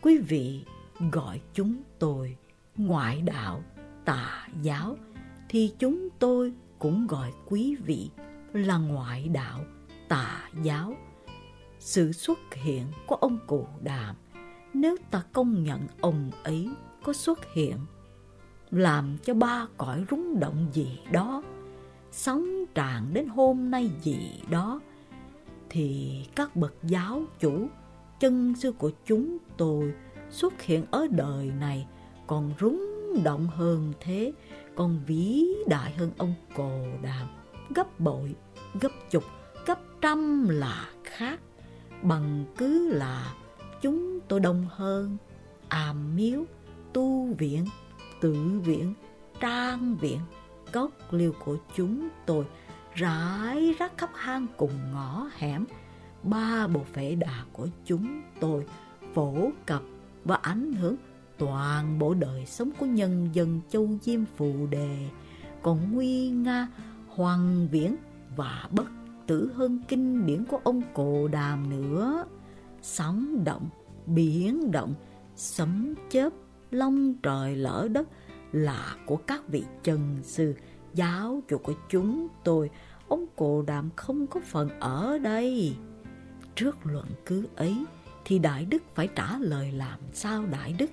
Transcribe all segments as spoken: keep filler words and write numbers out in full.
Quý vị gọi chúng tôi ngoại đạo, tà giáo, thì chúng tôi cũng gọi quý vị là ngoại đạo, tà giáo. Sự xuất hiện của ông Cụ Đàm, nếu ta công nhận ông ấy có xuất hiện, làm cho ba cõi rung động gì đó, sóng tràn đến hôm nay gì đó, thì các bậc giáo chủ chân xưa của chúng tôi xuất hiện ở đời này còn rung động hơn thế, còn vĩ đại hơn ông Cồ Đàm gấp bội, gấp chục, gấp trăm là khác. Bằng cứ là chúng tôi đông hơn, am miếu, tu viện, tự viện, trang viện, cốc liêu của chúng tôi rải rác khắp hang cùng ngõ hẻm. Ba bộ phệ đà của chúng tôi phổ cập và ảnh hưởng toàn bộ đời sống của nhân dân châu Diêm Phù Đề, còn nguy nga, hoằng viễn và bất tử hơn kinh điển của ông Cồ Đàm nữa. Sóng động, biển động, sấm chớp, long trời lở đất là của các vị chân sư giáo chủ của chúng tôi. Ông Cồ Đàm không có phần ở đây. Trước luận cứ ấy thì Đại Đức phải trả lời làm sao Đại Đức?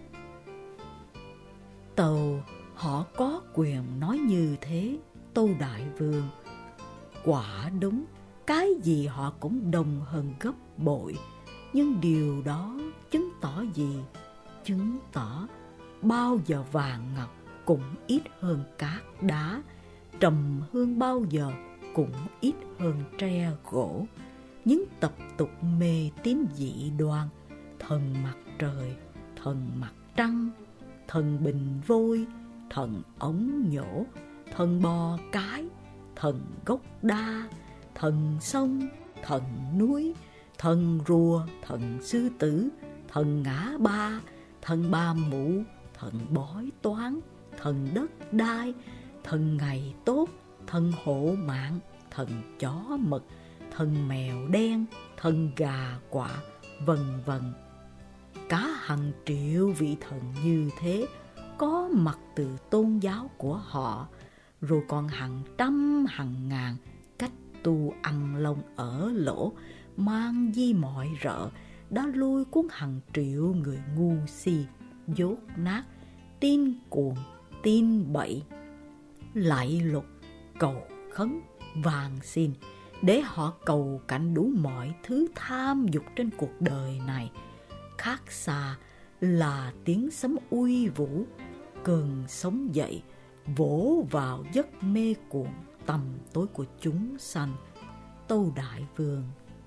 Tâu họ có quyền nói như thế, Tâu Đại Vương. Quả đúng, cái gì họ cũng đồng hơn gấp bội. Nhưng điều đó chứng tỏ gì? Chứng tỏ bao giờ vàng ngọc cũng ít hơn cát đá, trầm hương bao giờ cũng ít hơn tre gỗ. Những tập tục mê tín dị đoan, thần mặt trời, thần mặt trăng, thần bình vôi, thần ống nhổ, thần bò cái, thần gốc đa, thần sông, thần núi, thần rùa, thần sư tử, thần ngã ba, thần ba mụ, thần bói toán, thần đất đai, thần ngày tốt, thần hộ mạng, thần chó mực, thần mèo đen, thần gà quạ, vân vân. Cả hàng triệu vị thần như thế có mặt từ tôn giáo của họ, rồi còn hàng trăm hàng ngàn cách tu ăn lông ở lỗ, mang di mọi rợ, đã lôi cuốn hàng triệu người ngu si, dốt nát, tin cuồng, tin bậy, lạy lục, cầu khấn, van xin, để họ cầu cạnh đủ mọi thứ tham dục trên cuộc đời này. Khác xa là tiếng sấm uy vũ, cơn sóng dậy, vỗ vào giấc mê cuồng tầm tối của chúng sanh. Tâu Đại Vương,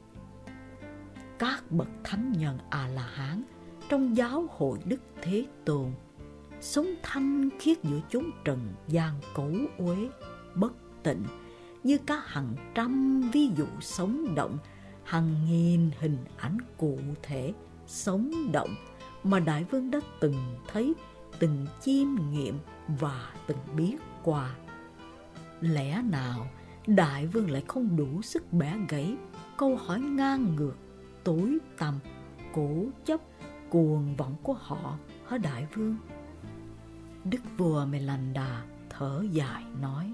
các bậc thánh nhân A-la-hán trong giáo hội Đức Thế Tôn sống thanh khiết giữa chốn trần gian cấu uế, bất tịnh, như các hàng trăm ví dụ sống động, hàng nghìn hình ảnh cụ thể sống động mà Đại Vương đã từng thấy, từng chiêm nghiệm và từng biết qua. Lẽ nào Đại Vương lại không đủ sức bẻ gãy câu hỏi ngang ngược, tối tăm, cố chấp, cuồng vọng của họ hả Đại Vương? Đức vua Melanda thở dài nói: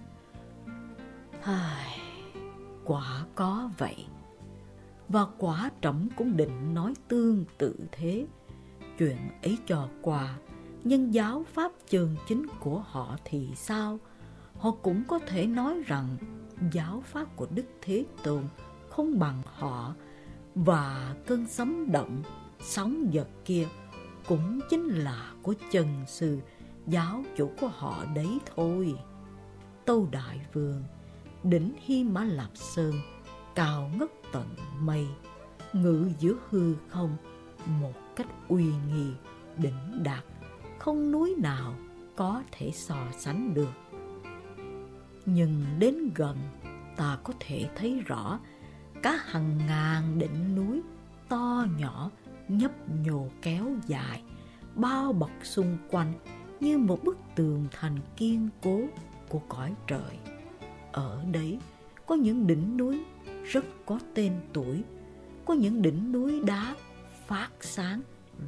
Ai, quả có vậy. Và quả trẫm cũng định nói tương tự thế. Chuyện ấy cho qua, nhưng giáo pháp chân chính của họ thì sao? Họ cũng có thể nói rằng giáo pháp của Đức Thế Tôn không bằng họ, và cơn sấm động, sóng giật kia cũng chính là của chân sư, giáo chủ của họ đấy thôi. Tâu Đại Vương, đỉnh Hy Mã Lạp Sơn cao ngất tận mây, ngự giữa hư không một cách uy nghi đỉnh đạt, không núi nào có thể so sánh được. Nhưng đến gần, ta có thể thấy rõ cả hàng ngàn đỉnh núi to nhỏ nhấp nhô kéo dài, bao bọc xung quanh như một bức tường thành kiên cố của cõi trời. Ở đấy có những đỉnh núi rất có tên tuổi, có những đỉnh núi đá phát sáng rất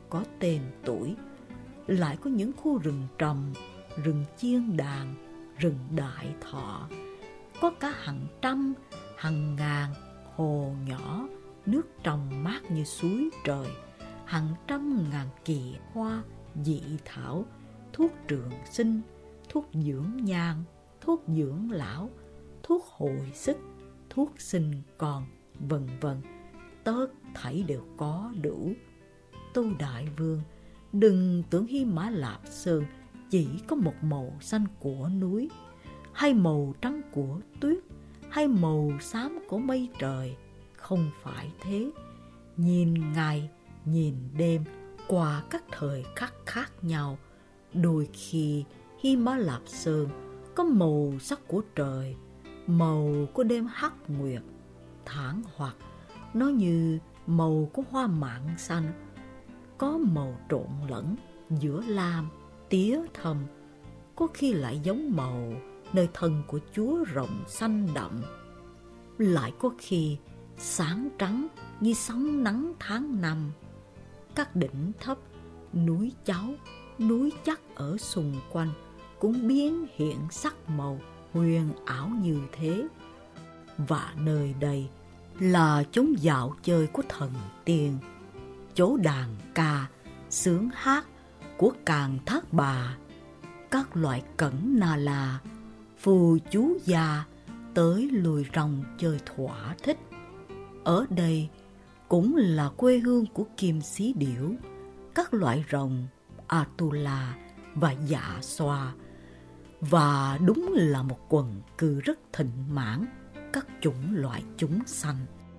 có tên tuổi. Lại có những khu rừng trầm, rừng chiên đàn, rừng đại thọ. Có cả hàng trăm, hàng ngàn hồ nhỏ, nước trong mát như suối trời, hàng trăm ngàn kỳ hoa, dị thảo, thuốc trường sinh, thuốc dưỡng nhan, thuốc dưỡng lão, thuốc hồi sức, thuốc sinh con, vân vân, tất thảy đều có đủ. Tâu Đại Vương, đừng tưởng Hy Mã Lạp Sơn chỉ có một màu xanh của núi, hay màu trắng của tuyết, hay màu xám của mây trời. Không phải thế. Nhìn ngày, nhìn đêm, qua các thời khắc khác nhau, đôi khi Hy Mã Lạp Sơn có màu sắc của trời, màu của đêm hắc nguyệt, thản hoặc nó như màu của hoa mãng xanh, có màu trộn lẫn giữa lam, tía thâm, có khi lại giống màu nơi thân của Chúa rồng xanh đậm, lại có khi sáng trắng như sóng nắng tháng năm. Các đỉnh thấp, núi cháo, núi chắc ở xung quanh cũng biến hiện sắc màu huyền ảo như thế. Và nơi đây là chốn dạo chơi của thần tiên, chỗ đàn ca, xướng hát của Càn Thác Bà, các loại cẩn na la, phù chú già tới lùi rồng chơi thỏa thích. Ở đây cũng là quê hương của kim xí điểu, các loại rồng Atula và dạ xoa, và đúng là một quần cư rất thịnh mãn các chủng loại chúng sanh.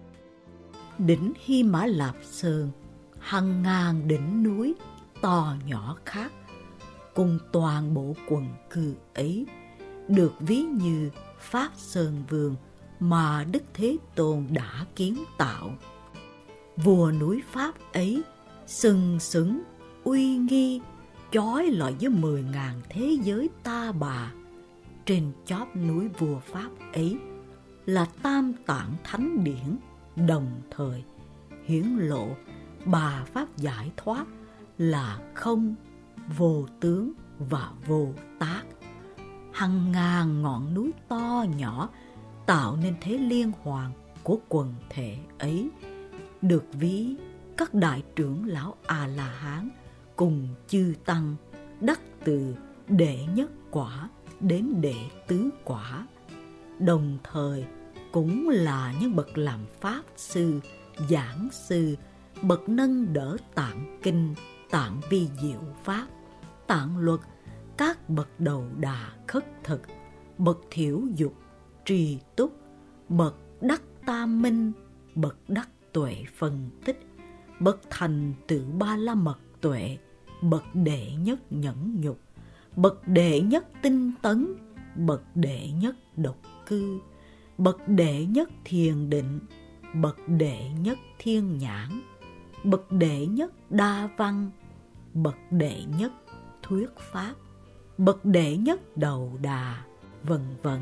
Đỉnh Hy Mã Lạp Sơn, hàng ngàn đỉnh núi to nhỏ khác, cùng toàn bộ quần cư ấy được ví như Pháp Sơn Vương mà Đức Thế Tôn đã kiến tạo. Vua núi Pháp ấy sừng sững, uy nghi, chói lọi với mười ngàn thế giới ta bà. Trên chóp núi vua Pháp ấy là Tam Tạng Thánh Điển, đồng thời hiển lộ bà Pháp giải thoát là không, vô tướng và vô tác. Hàng ngàn ngọn núi to nhỏ tạo nên thế liên hoàn của quần thể ấy, được ví các đại trưởng lão A-la-hán cùng chư tăng đắc từ đệ nhất quả đến đệ tứ quả, đồng thời cũng là những bậc làm pháp sư, giảng sư, bậc nâng đỡ tạng kinh, tạng vi diệu pháp, tạng luật, các bậc đầu đà khất thực, bậc thiểu dục, trì túc, bậc đắc tam minh, bậc đắc tuệ phân tích, bậc thành tựu ba la mật tuệ, bậc đệ nhất nhẫn nhục, bậc đệ nhất tinh tấn, bậc đệ nhất độc cư, bậc đệ nhất thiền định, bậc đệ nhất thiên nhãn, bậc đệ nhất đa văn, bậc đệ nhất thuyết pháp, bậc đệ nhất đầu đà, vân vân.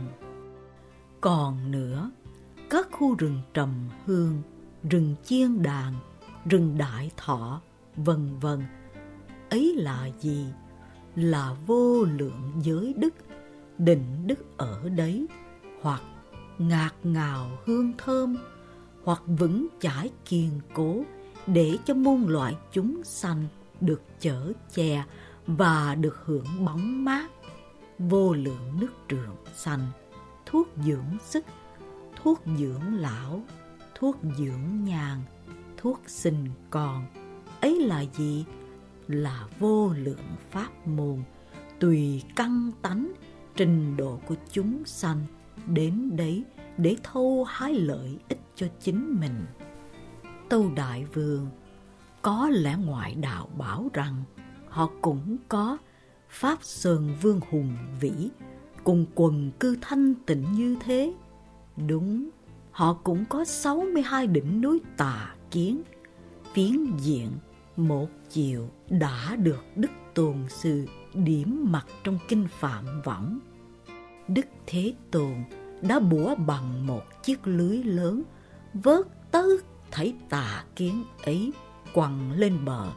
Còn nữa, các khu rừng trầm hương, rừng chiên đàn, rừng đại thọ, vân vân, ấy là gì? Là vô lượng giới đức, định đức ở đấy, hoặc ngạt ngào hương thơm, hoặc vững chãi kiên cố, để cho muôn loại chúng sanh được chở che và được hưởng bóng mát. Vô lượng nước trường xanh, thuốc dưỡng sức, thuốc dưỡng lão, thuốc dưỡng nhàn, thuốc sinh con, ấy là gì? Là vô lượng pháp môn, tùy căn tánh, trình độ của chúng sanh đến đấy để thâu hái lợi ích cho chính mình. Tâu Đại Vương, có lẽ ngoại đạo bảo rằng họ cũng có Pháp Sơn Vương hùng vĩ, cùng quần cư thanh tịnh như thế. Đúng, họ cũng có sáu mươi hai đỉnh núi tà kiến, phiến diện một chiều đã được Đức Tôn Sư điểm mặt trong kinh Phạm Võng. Đức Thế Tôn đã bủa bằng một chiếc lưới lớn, vớt tất thảy tà kiến ấy quăng lên bờ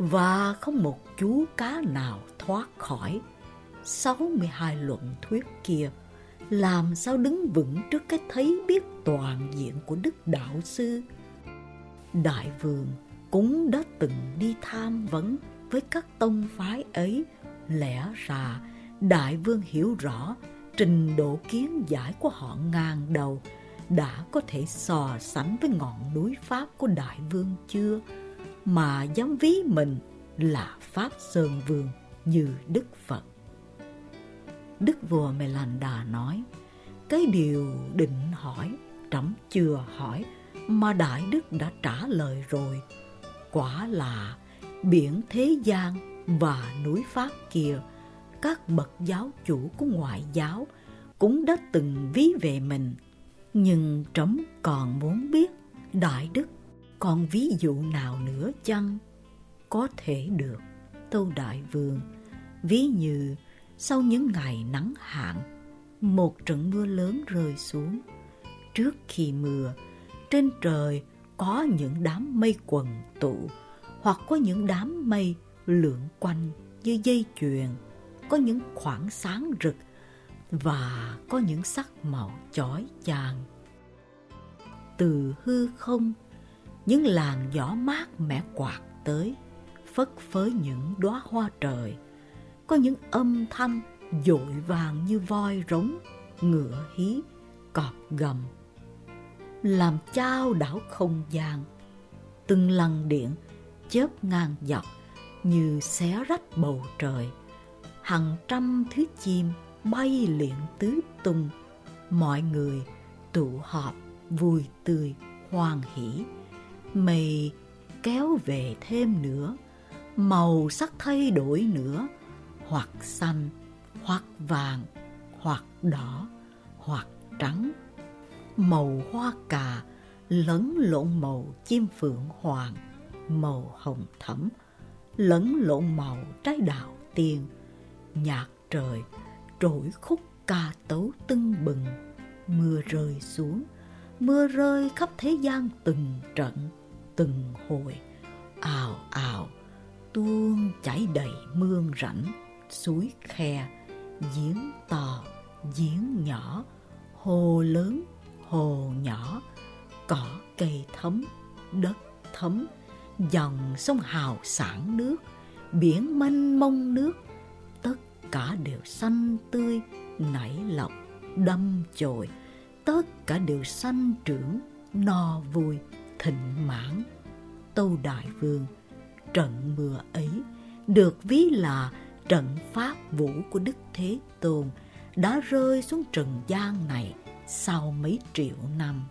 và không một chú cá nào thoát khỏi. Sáu mươi hai luận thuyết kia làm sao đứng vững trước cái thấy biết toàn diện của Đức Đạo Sư? Đại Vương cũng đã từng đi tham vấn với các tông phái ấy. Lẽ ra Đại Vương hiểu rõ trình độ kiến giải của họ ngang đầu, đã có thể so sánh với ngọn núi Pháp của Đại Vương chưa, mà dám ví mình là Pháp Sơn Vương như Đức Phật. Đức vua Melanda nói, cái điều định hỏi trẫm chưa hỏi, mà Đại Đức đã trả lời rồi. Quả là biển thế gian và núi Pháp kia, các bậc giáo chủ của ngoại giáo cũng đã từng ví về mình. Nhưng trẫm còn muốn biết Đại Đức còn ví dụ nào nữa chăng? Có thể được, tâu Đại Vương. Ví như sau những ngày nắng hạn, một trận mưa lớn rơi xuống. Trước khi mưa, trên trời có những đám mây quần tụ, hoặc có những đám mây lượn quanh như dây chuyền, có những khoảng sáng rực và có những sắc màu chói chang. Từ hư không, những làn gió mát mẻ quạt tới, phất phới những đóa hoa trời. Có những âm thanh dội vàng như voi rống, ngựa hí, cọp gầm, làm chao đảo không gian. Từng lằn điện chớp ngang dọc như xé rách bầu trời. Hàng trăm thứ chim bay liệng tứ tung. Mọi người tụ họp vui tươi hoan hỉ. Mây kéo về thêm nữa, màu sắc thay đổi nữa, hoặc xanh, hoặc vàng, hoặc đỏ, hoặc trắng. Màu hoa cà lẫn lộn màu chim phượng hoàng, màu hồng thẫm lẫn lộn màu trái đào tiên. Nhạc trời trỗi khúc ca tấu tưng bừng. Mưa rơi xuống, mưa rơi khắp thế gian từng trận, từng hồi, ào ào tuôn chảy đầy mương rãnh, suối khe, giếng to, giếng nhỏ, hồ lớn, hồ nhỏ, cỏ cây thấm, đất thấm, dòng sông hào sảng nước, biển mênh mông nước, tất cả đều xanh tươi, nảy lộc, đâm chồi, tất cả đều sanh trưởng, no vui, thịnh mãn. Tâu Đại Vương, trận mưa ấy được ví là trận pháp vũ của Đức Thế Tôn đã rơi xuống trần gian này sau mấy triệu năm.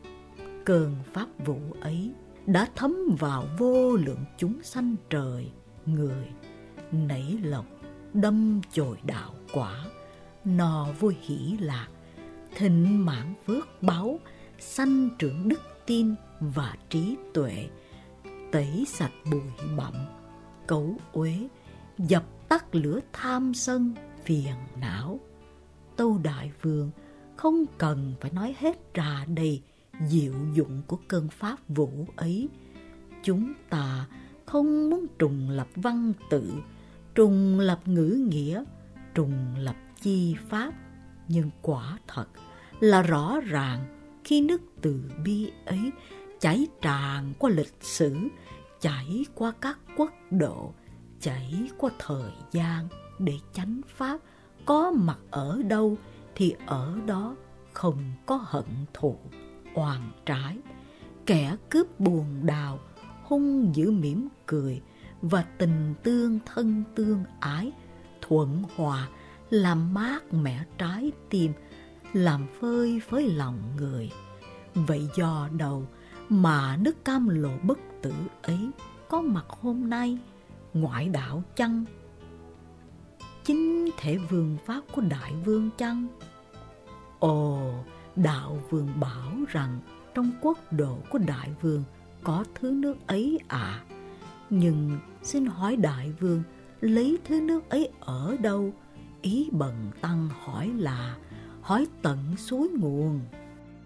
Cơn pháp vũ ấy đã thấm vào vô lượng chúng sanh trời, người, nảy lộc, đâm chồi đạo quả, no vui hỷ lạc, thịnh mãn phước báu, sanh trưởng đức tin và trí tuệ, tẩy sạch bụi bặm, cấu uế, dập tắt lửa tham sân phiền não. Tâu Đại Vương không cần phải nói hết ra đây diệu dụng của cơn pháp vũ ấy. Chúng ta không muốn trùng lập văn tự, trùng lập ngữ nghĩa, trùng lập chi pháp, nhưng quả thật là rõ ràng khi nước từ bi ấy chảy tràn qua lịch sử, chảy qua các quốc độ, chảy qua thời gian, để chánh pháp có mặt ở đâu thì ở đó không có hận thù, oan trái. Kẻ cướp buồn đào, hung dữ mỉm cười, và tình tương thân tương ái, thuận hòa, làm mát mẻ trái tim, làm phơi phới lòng người. Vậy do đâu mà nước cam lộ bất tử ấy có mặt hôm nay? Ngoại đạo chăng? Chính thể vương pháp của Đại Vương chăng? Ồ, Đạo Vương bảo rằng trong quốc độ của Đại Vương có thứ nước ấy à. Nhưng xin hỏi Đại Vương lấy thứ nước ấy ở đâu? Ý Bần Tăng hỏi là hỏi tận suối nguồn.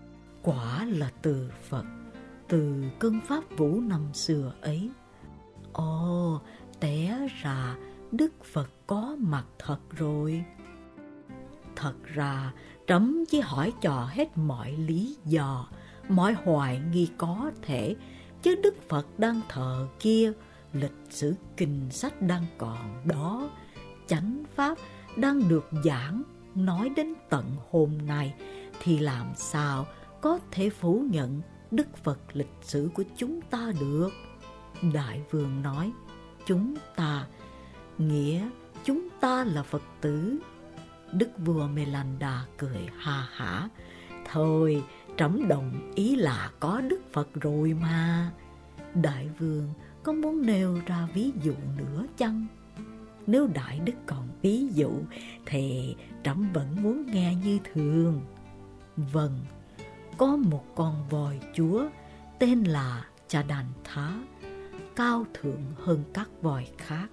Quả là từ Phật, từ cơn pháp vũ năm xưa ấy. Ồ, té ra Đức Phật có mặt thật rồi. Thật ra, trẫm chỉ hỏi trò hết mọi lý do, mọi hoài nghi có thể, chứ Đức Phật đang thờ kia, lịch sử kinh sách đang còn đó, chánh pháp đang được giảng nói đến tận hôm nay, thì làm sao có thể phủ nhận Đức Phật lịch sử của chúng ta được? Đại vương nói, chúng ta, nghĩa chúng ta là Phật tử. Đức vua Melanda cười ha hả, thôi trẫm đồng ý là có Đức Phật rồi mà. Đại vương có muốn nêu ra ví dụ nữa chăng? Nếu đại đức còn ví dụ thì trẫm vẫn muốn nghe như thường. Vâng, có một con voi chúa tên là Chadantha, cao thượng hơn các voi khác.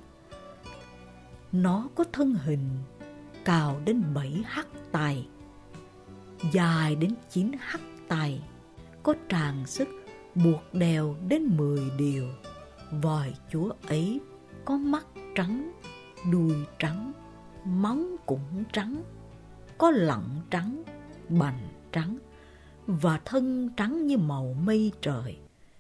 Nó có thân hình cao đến bảy hắc tay, dài đến chín hắc tay, có tràng sức buộc đeo đến mười điều. Voi chúa ấy có mắt trắng, đuôi trắng, móng cũng trắng, có lọng trắng, bành trắng và thân trắng như màu mây trời.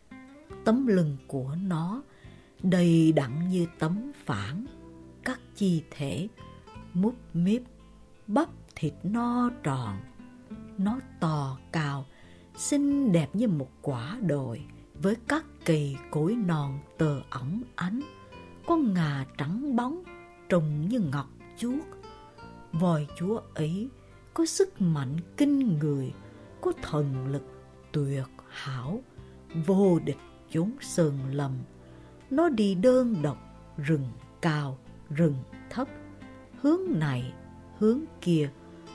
Tấm lưng của nó đầy đặn như tấm phản, các chi thể múp míp, bắp thịt no tròn. Nó to cao, xinh đẹp như một quả đồi, với các cây cối non tơ ỏng ánh, có ngà trắng bóng, trông như ngọc chuốt. Voi chúa ấy có sức mạnh kinh người, có thần lực tuyệt hảo, vô địch chốn sơn lâm. Nó đi đơn độc, rừng cao, rừng thấp, hướng này, hướng kia,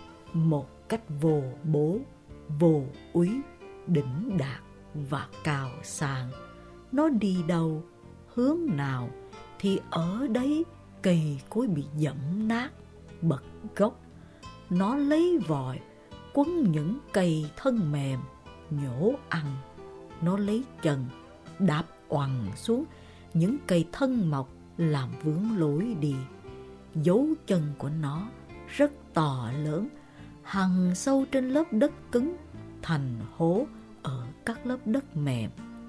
một cách vô bố, vô úy, đỉnh đạt và cao sang. Nó đi đâu, hướng nào, thì ở đấy cây cối bị dẫm nát, bật gốc. Nó lấy vòi quấn những cây thân mềm, nhổ ăn. Nó lấy chân đạp oằn xuống những cây thân mọc, làm vướng lối đi. Dấu chân của nó rất to lớn, hằn sâu trên lớp đất cứng, thành hố ở các lớp đất mềm.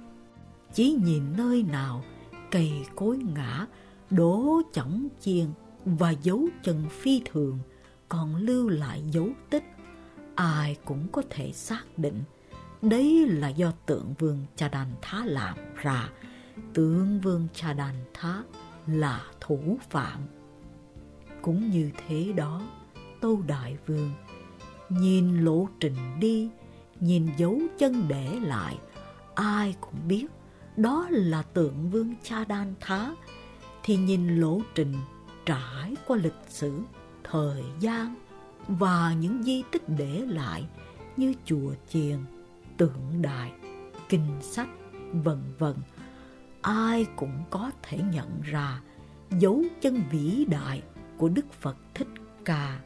Chỉ nhìn nơi nào cây cối ngã, đổ chỏng chiên và dấu chân phi thường còn lưu lại dấu tích, ai cũng có thể xác định đấy là do tượng vương Chadantha làm ra. Tượng vương Chadantha là thủ phạm. Cũng như thế đó, Tâu Đại Vương, nhìn lộ trình đi, nhìn dấu chân để lại, ai cũng biết đó là tượng vương Chadantha. Thì nhìn lộ trình trải qua lịch sử, thời gian và những di tích để lại như chùa chiền, tượng đài, kinh sách, vân vân, ai cũng có thể nhận ra dấu chân vĩ đại của Đức Phật Thích Ca.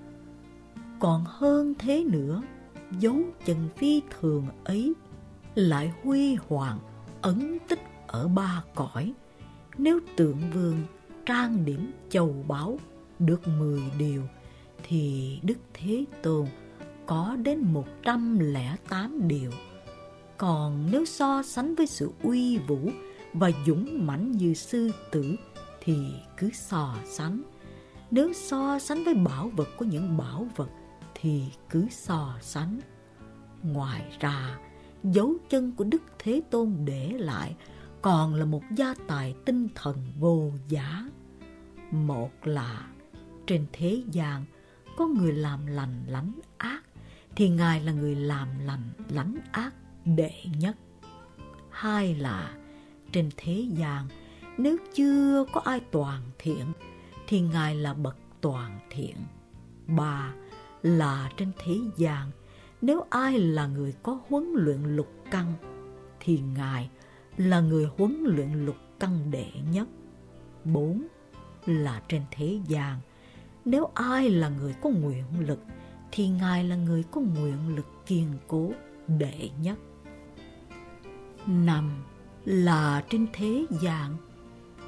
Còn hơn thế nữa, dấu chân phi thường ấy lại huy hoàng ấn tích ở ba cõi. Nếu tượng vương trang điểm châu báu được mười điều, thì Đức Thế Tôn có đến một trăm lẻ tám điều. Còn nếu so sánh với sự uy vũ và dũng mãnh như sư tử thì cứ so sánh. Nếu so sánh với bảo vật của những bảo vật thì cứ so sánh. Ngoài ra, dấu chân của Đức Thế Tôn để lại còn là một gia tài tinh thần vô giá. Một là trên thế gian có người làm lành lánh ác, thì Ngài là người làm lành lánh ác đệ nhất. Hai là trên thế gian nếu chưa có ai toàn thiện, thì Ngài là bậc toàn thiện. Ba là trên thế gian nếu ai là người có huấn luyện lục căn, thì Ngài là người huấn luyện lục căn đệ nhất. Bốn là trên thế gian nếu ai là người có nguyện lực, thì Ngài là người có nguyện lực kiên cố đệ nhất. Năm là trên thế gian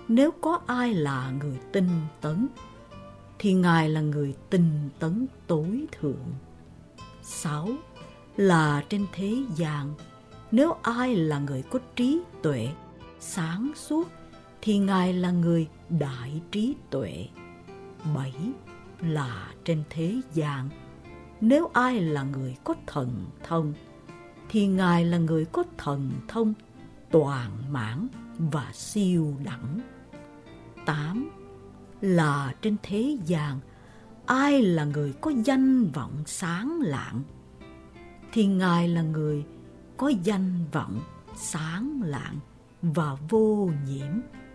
nếu có ai là người tinh tấn, thì Ngài là người tinh tấn tối thượng. Sáu là trên thế gian, nếu ai là người có trí tuệ, sáng suốt, thì Ngài là người đại trí tuệ. Bảy là trên thế gian, nếu ai là người có thần thông, thì Ngài là người có thần thông toàn mãn và siêu đẳng. Tám là trên thế gian, ai là người có danh vọng sáng lạng, thì Ngài là người có danh vọng sáng lạng và vô nhiễm.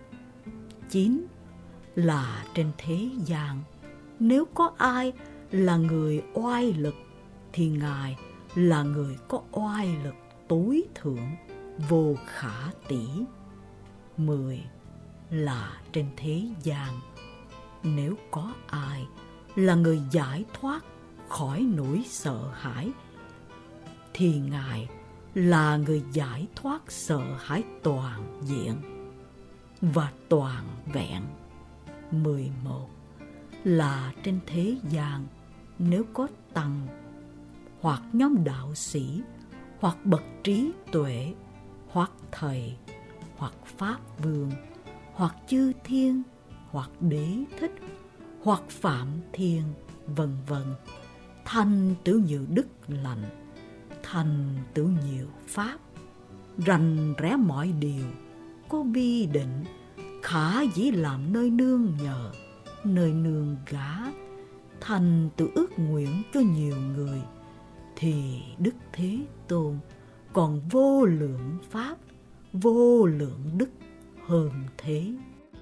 Chín là trên thế gian, nếu có ai là người oai lực, thì Ngài là người có oai lực tối thượng, vô khả tỷ. Mười là trên thế gian, nếu có ai là người giải thoát khỏi nỗi sợ hãi, thì Ngài là người giải thoát sợ hãi toàn diện và toàn vẹn. Mười một là trên thế gian, nếu có tăng hoặc nhóm đạo sĩ, hoặc bậc trí tuệ, hoặc thầy, hoặc pháp vương, hoặc chư thiên, hoặc đế thích, hoặc phạm thiên, vân vân, thành tựu nhiều đức lành, thành tựu nhiều pháp, rành rẽ mọi điều, có bi định, khả dĩ làm nơi nương nhờ, nơi nương gá, thành tựu ước nguyện cho nhiều người, thì Đức Thế Tôn còn vô lượng pháp, vô lượng đức hơn thế.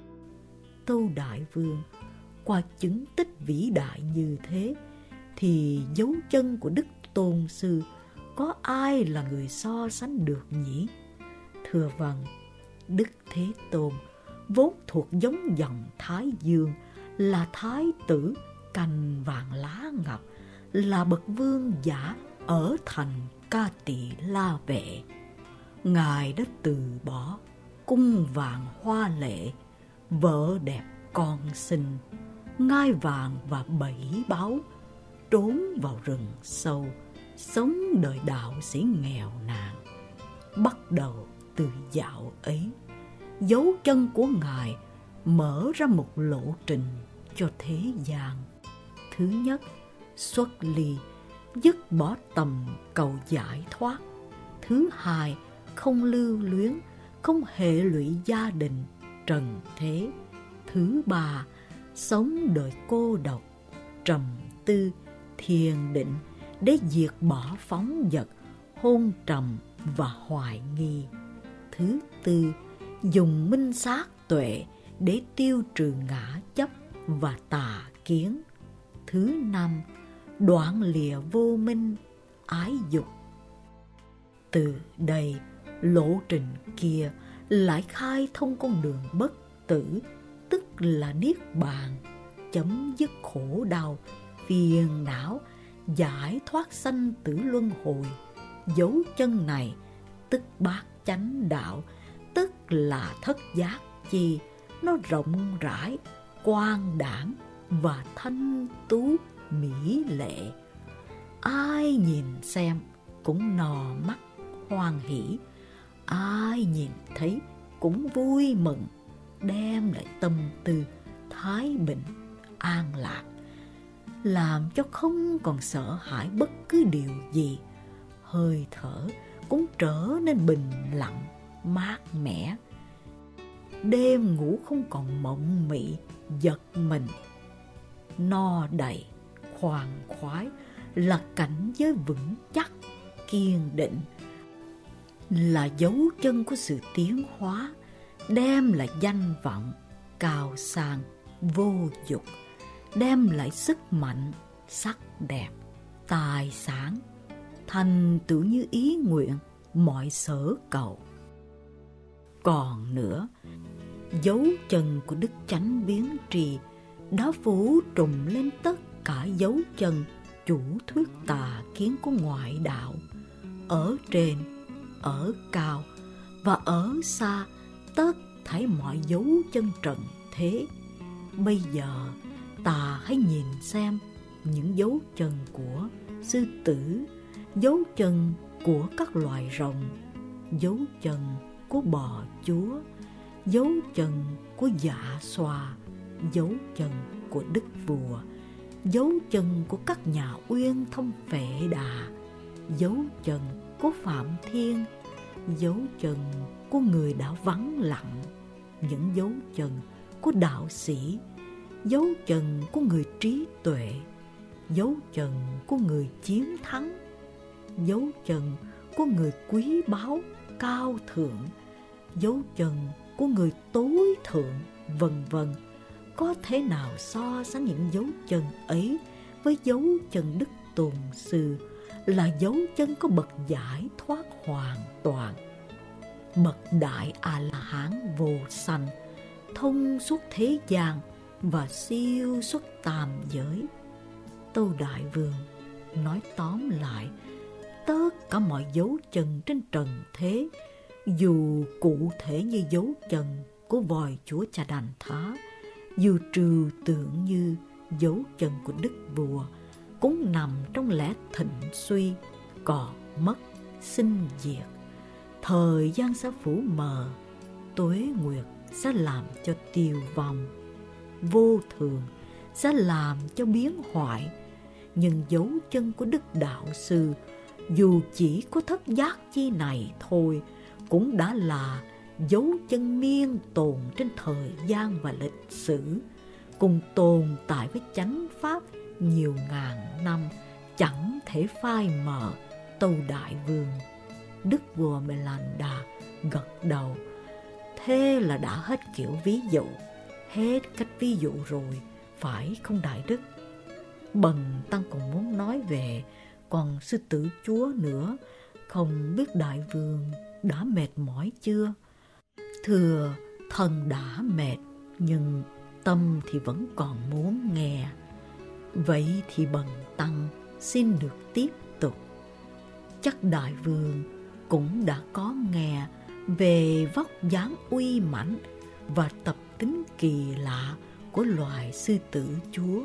Tâu Đại Vương qua chứng tích vĩ đại như thế, thì dấu chân của Đức Tôn Sư có ai là người so sánh được nhỉ? Thưa vâng, Đức Thế Tôn vốn thuộc giống dòng Thái Dương, là thái tử cành vàng lá ngọc, là bậc vương giả ở thành Ca Tỳ La Vệ. Ngài đã từ bỏ cung vàng hoa lệ, vợ đẹp con xinh, ngai vàng và bảy báu, trốn vào rừng sâu, sống đời đạo sĩ nghèo nàn. Bắt đầu từ dạo ấy, dấu chân của Ngài mở ra một lộ trình cho thế gian. Thứ nhất, xuất ly, dứt bỏ tầm cầu giải thoát. Thứ hai, không lưu luyến, không hệ lụy gia đình, trần thế. Thứ ba, sống đời cô độc, trầm tư, thiền định để diệt bỏ phóng dật, hôn trầm và hoài nghi. Thứ tư, dùng minh sát tuệ để tiêu trừ ngã chấp và tà kiến. Thứ năm, đoạn lìa vô minh, ái dục. Từ đây, lộ trình kia lại khai thông con đường bất tử, tức là niết bàn, chấm dứt khổ đau, phiền não, giải thoát sanh tử luân hồi. Dấu chân này tức bát chánh đạo, tức là thất giác chi, nó rộng rãi, quang đãng và thanh tú mỹ lệ. Ai nhìn xem cũng nò mắt hoan hỷ, ai nhìn thấy cũng vui mừng, đem lại tâm tư thái bình an lạc, làm cho không còn sợ hãi bất cứ điều gì. Hơi thở cũng trở nên bình lặng, mát mẻ. Đêm ngủ không còn mộng mị, giật mình. No đầy, khoan khoái là cảnh giới vững chắc, kiên định, là dấu chân của sự tiến hóa, đem lại danh vọng cao sang vô dục, đem lại sức mạnh, sắc đẹp, tài sản, thành tựu như ý nguyện mọi sở cầu. Còn nữa, dấu chân của Đức Chánh Biến Tri đã phủ trùm lên tất cả dấu chân chủ thuyết tà kiến của ngoại đạo. Ở trên, ở cao và ở xa, tất thấy mọi dấu chân trần thế. Bây giờ ta hãy nhìn xem những dấu chân của sư tử, dấu chân của các loài rồng, dấu chân của bò chúa, dấu chân của dạ xoa, dấu chân của đức vua, dấu chân của các nhà Uyên Thông Phệ Đà, dấu chân của Phạm Thiên, dấu chân của người đã vắng lặng, những dấu chân của đạo sĩ, dấu chân của người trí tuệ, dấu chân của người chiến thắng, dấu chân của người quý báu cao thượng, dấu chân của người tối thượng, vân vân. Có thể nào so sánh những dấu chân ấy với dấu chân Đức Tôn Sư là dấu chân có bậc giải thoát hoàn toàn, bậc đại A-la-hán vô sanh, thông suốt thế gian và siêu xuất tam giới. Tâu Đại Vương nói tóm lại, tất cả mọi dấu chân trên trần thế, dù cụ thể như dấu chân của voi chúa Cha Đành Thá, dù trừu tượng như dấu chân của đức vua, cũng nằm trong lẽ thịnh suy, còn mất, sinh diệt. Thời gian sẽ phủ mờ, tuế nguyệt sẽ làm cho tiêu vong, vô thường sẽ làm cho biến hoại. Nhưng dấu chân của Đức Đạo Sư, dù chỉ có thất giác chi này thôi, cũng đã là dấu chân miên tồn trên thời gian và lịch sử, cùng tồn tại với chánh pháp nhiều ngàn năm, chẳng thể phai mờ. Tâu Đại Vương. Đức vua Melanda gật đầu. Thế là đã hết kiểu ví dụ, hết cách ví dụ rồi, phải không đại đức? Bần tăng còn muốn nói về còn sư tử chúa nữa, không biết đại vương đã mệt mỏi chưa? Thưa, thân đã mệt, nhưng tâm thì vẫn còn muốn nghe. Vậy thì bần tăng xin được tiếp tục. Chắc đại vương cũng đã có nghe về vóc dáng uy mãnh và tập tính kỳ lạ của loài sư tử chúa.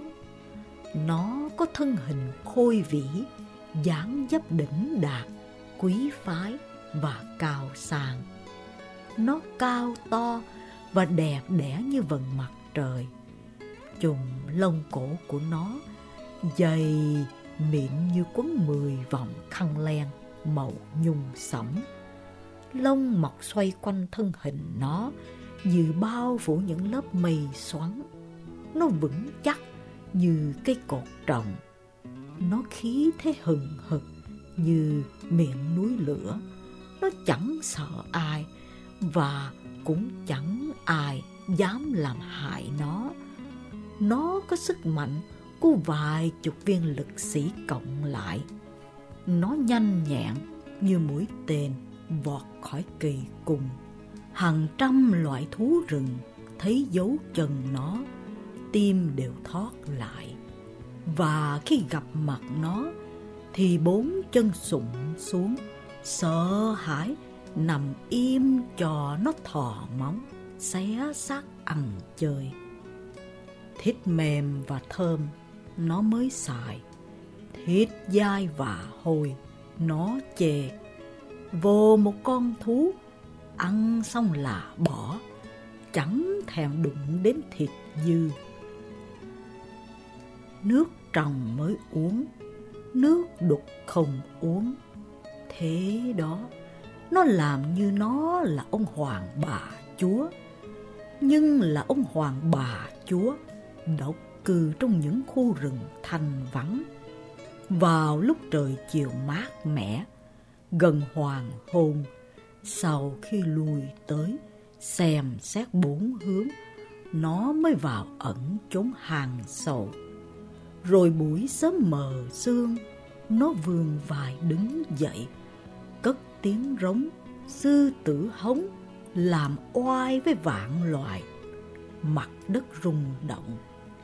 Nó có thân hình khôi vĩ, dáng dấp đỉnh đạt, quý phái và cao sang. Nó cao to và đẹp đẽ như vầng mặt trời. Chùm lông cổ của nó dày mịn như quấn mười vòng khăn len màu nhung sẫm. Lông mọc xoay quanh thân hình nó như bao phủ những lớp mây xoắn. Nó vững chắc như cây cột trồng. Nó khí thế hừng hực như miệng núi lửa. Nó chẳng sợ ai và cũng chẳng ai dám làm hại nó. Nó có sức mạnh của vài chục viên lực sĩ cộng lại. Nó nhanh nhẹn như mũi tên vọt khỏi kỳ cung. Hàng trăm loại thú rừng thấy dấu chân nó, tim đều thót lại. Và khi gặp mặt nó thì bốn chân sụn xuống, sợ hãi nằm im cho nó thò móng, xé xác ăn chơi. Thịt mềm và thơm nó mới xài, thịt dai và hôi nó chê. Vô một con thú ăn xong là bỏ, chẳng thèm đụng đến thịt dư. Nước tròng mới uống, nước đục không uống. Thế đó, nó làm như nó là ông hoàng bà chúa. Nhưng là ông hoàng bà chúa độc cư trong những khu rừng thanh vắng. Vào lúc trời chiều mát mẻ, gần hoàng hôn, sau khi lui tới xem xét bốn hướng, nó mới vào ẩn chốn hàng sầu. Rồi buổi sớm mờ sương, nó vươn vai đứng dậy, cất tiếng rống sư tử hống, làm oai với vạn loài. Mặt đất rung động,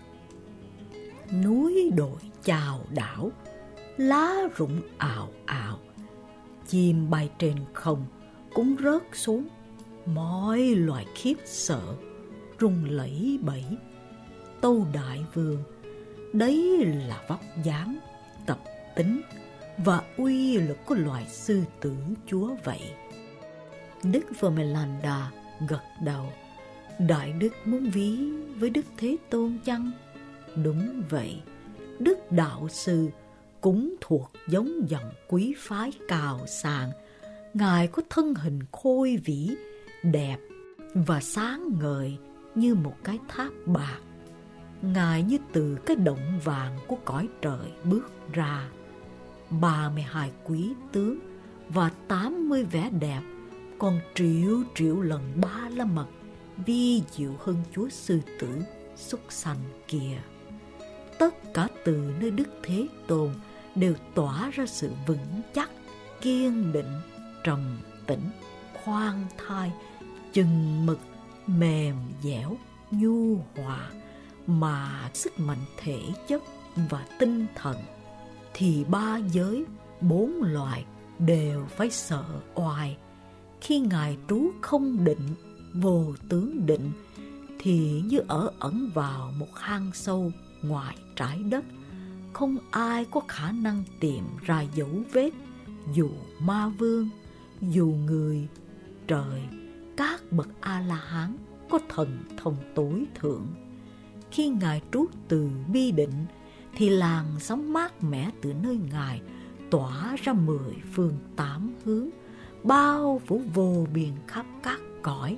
núi đồi chao đảo, lá rụng ào ào. Chim bay trên không cũng rớt xuống, Mọi loài khiếp sợ, run lẩy bẩy. Tâu Đại Vương, đấy là vóc dáng, tập tính và uy lực của loài sư tử chúa vậy. Đức Vermelanda gật đầu. Đại đức muốn ví với Đức Thế Tôn chăng? Đúng vậy, Đức Đạo Sư cũng thuộc giống dòng quý phái cao sang. Ngài có thân hình khôi vĩ, đẹp và sáng ngời như một cái tháp bạc. Ngài như từ cái động vàng của cõi trời bước ra. Ba mươi hai quý tướng và tám mươi vẻ đẹp, còn triệu triệu lần ba la mật vi diệu hơn Chúa Sư Tử súc sanh kia. Tất cả từ nơi Đức Thế Tôn đều tỏa ra sự vững chắc, kiên định, trầm tĩnh, khoan thai, chừng mực, mềm dẻo, nhu hòa, mà sức mạnh thể chất và tinh thần thì ba giới, bốn loài đều phải sợ oai. Khi Ngài trú không định, vô tướng định, thì như ở ẩn vào một hang sâu ngoài trái đất, không ai có khả năng tìm ra dấu vết, dù ma vương, dù người, trời, các bậc A-la-hán có thần thông tối thượng. Khi Ngài trú từ bi định, thì làn sóng mát mẻ từ nơi Ngài tỏa ra mười phương tám hướng, bao phủ vô biên khắp các cõi.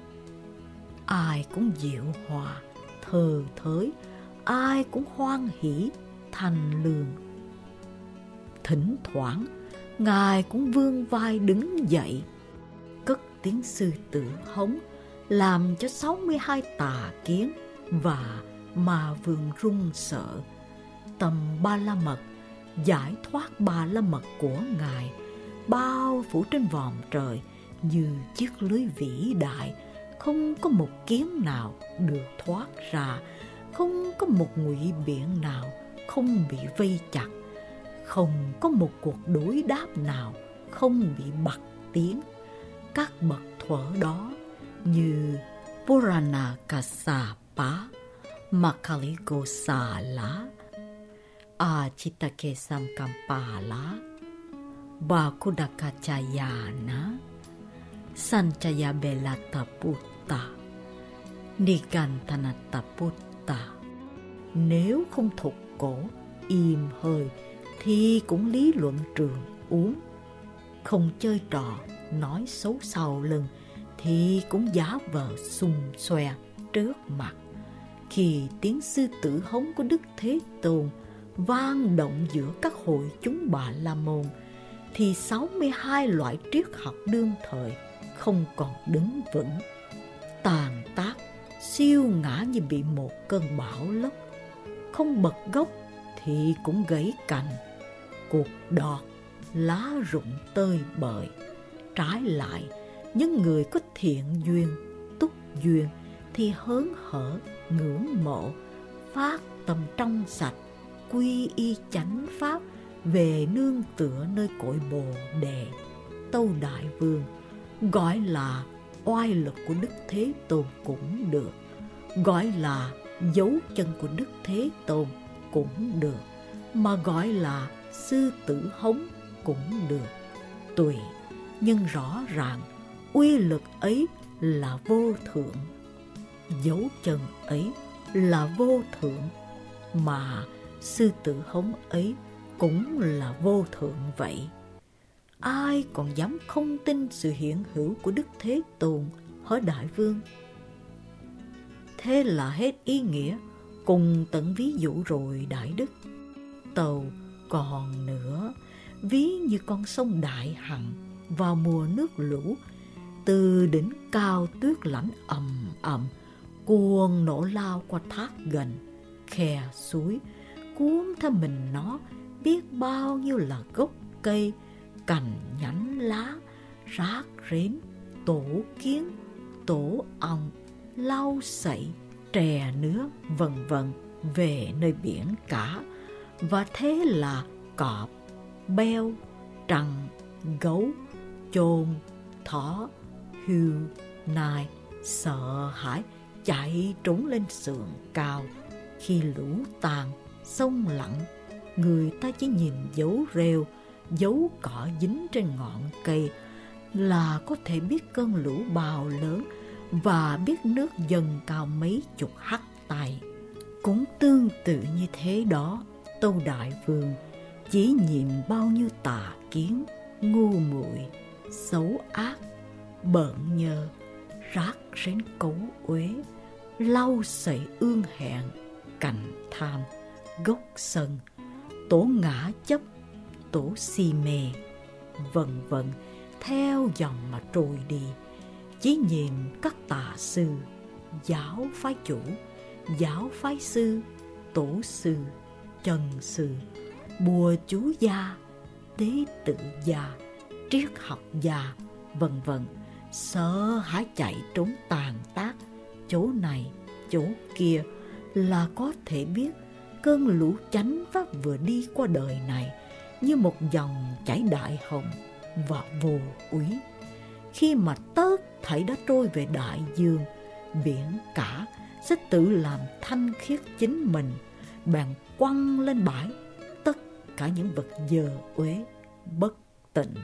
Ai cũng dịu hòa, thờ thới, ai cũng hoan hỷ, thanh lương. Thỉnh thoảng, Ngài cũng vươn vai đứng dậy, cất tiếng sư tử hống, làm cho sáu mươi hai tà kiến và ma vương run sợ. Tầm ba la mật, giải thoát ba la mật của Ngài, bao phủ trên vòm trời như chiếc lưới vĩ đại. Không có một kiến nào được thoát ra, không có một ngụy biện nào không bị vây chặt, không có một cuộc đối đáp nào không bị bặt tiếng. Các bậc thuở đó như Purana Kassapa, Makkhali Gosala, Achitake Samkampala, Bakudakachayana, Sanchaya Belataputta, Nikantanataputta, nếu không thục cổ, im hơi thì cũng lý luận trường uống, không chơi trò nói xấu sau lưng thì cũng giả vờ xung xoe trước mặt. Khi tiếng sư tử hống của Đức Thế Tôn vang động giữa các hội chúng Bà La Môn, thì sáu mươi hai loại triết học đương thời không còn đứng vững, tàn tác, siêu ngã như bị một cơn bão lốc. Không bật gốc thì cũng gãy cành, cuộc đọt, lá rụng tơi bời. Trái lại, những người có thiện duyên, túc duyên thì hớn hở, ngưỡng mộ, phát tâm trong sạch, quy y chánh pháp, về nương tựa nơi cội Bồ Đề. Tâu Đại Vương, gọi là oai lực của Đức Thế Tôn cũng được, gọi là dấu chân của Đức Thế Tôn cũng được, mà gọi là sư tử hống cũng được, tùy. Nhưng rõ ràng uy lực ấy là vô thượng, dấu chân ấy là vô thượng, mà sư tử hống ấy cũng là vô thượng vậy. Ai còn dám không tin sự hiện hữu của Đức Thế Tôn hỡi Đại Vương? Thế là hết ý nghĩa cùng tận ví dụ rồi Đại Đức. Tâu còn nữa, ví như con sông Đại Hằng vào mùa nước lũ, từ đỉnh cao tuyết lãnh ầm ầm cuồng nổ lao qua thác gành, khe suối, cuốn theo mình nó biết bao nhiêu là gốc cây, cành nhánh lá, rác rến, tổ kiến, tổ ong, lau sậy, trè nứa, vân vân về nơi biển cả. Và thế là cọp, beo, trăng, gấu, chồn, thỏ, hươu, Nay sợ hãi chạy trốn lên sườn cao. Khi lũ tàn, sông lặng, người ta chỉ nhìn dấu rêu, dấu cỏ dính trên ngọn cây là có thể biết cơn lũ bao lớn và biết nước dâng cao mấy chục hắt tay. Cũng tương tự như thế đó, Tâu Đại Vương chỉ nhìn bao nhiêu tà kiến, ngu muội, xấu ác, bợn nhơ, rác rến cấu uế, lau sậy ương hẹn, cành tham, gốc sân, tổ ngã chấp, tổ si mê, vân vân, theo dòng mà trôi đi. Chỉ nhìn các tà sư, giáo phái chủ, giáo phái sư, tổ sư, chân sư, bùa chú gia, tế tự gia, triết học gia, vân vân, sợ hãi chạy trốn tàn tác chỗ này chỗ kia là có thể biết cơn lũ chánh pháp vừa đi qua đời này như một dòng chảy đại hồng và vô úy. Khi mà tất thảy đã trôi về đại dương, biển cả sẽ tự làm thanh khiết chính mình, bèn quăng lên bãi tất cả những vật dơ uế bất tịnh.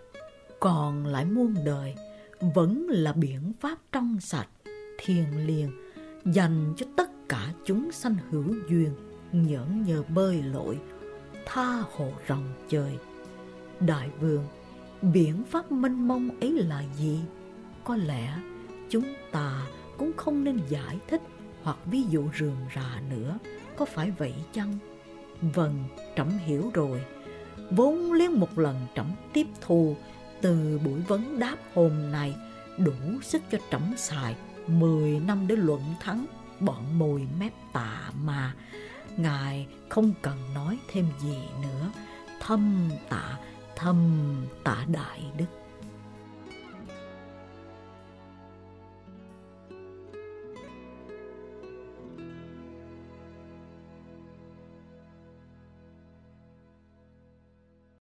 Còn lại muôn đời vẫn là biển pháp trong sạch, thiêng liêng, dành cho tất cả chúng sanh hữu duyên, nhởn nhơ bơi lội, tha hồ rong chơi. Đại Vương, biển pháp mênh mông ấy là gì? Có lẽ chúng ta cũng không nên giải thích hoặc ví dụ rườm rà nữa, có phải vậy chăng? Vâng, trẫm hiểu rồi. Vốn liếng một lần trẫm tiếp thu từ buổi vấn đáp hôm nay đủ sức cho trẫm xài mười năm để luận thắng bọn mồi mép tà mà. Ngài không cần nói thêm gì nữa. Thâm tạ, thâm tạ đại đức.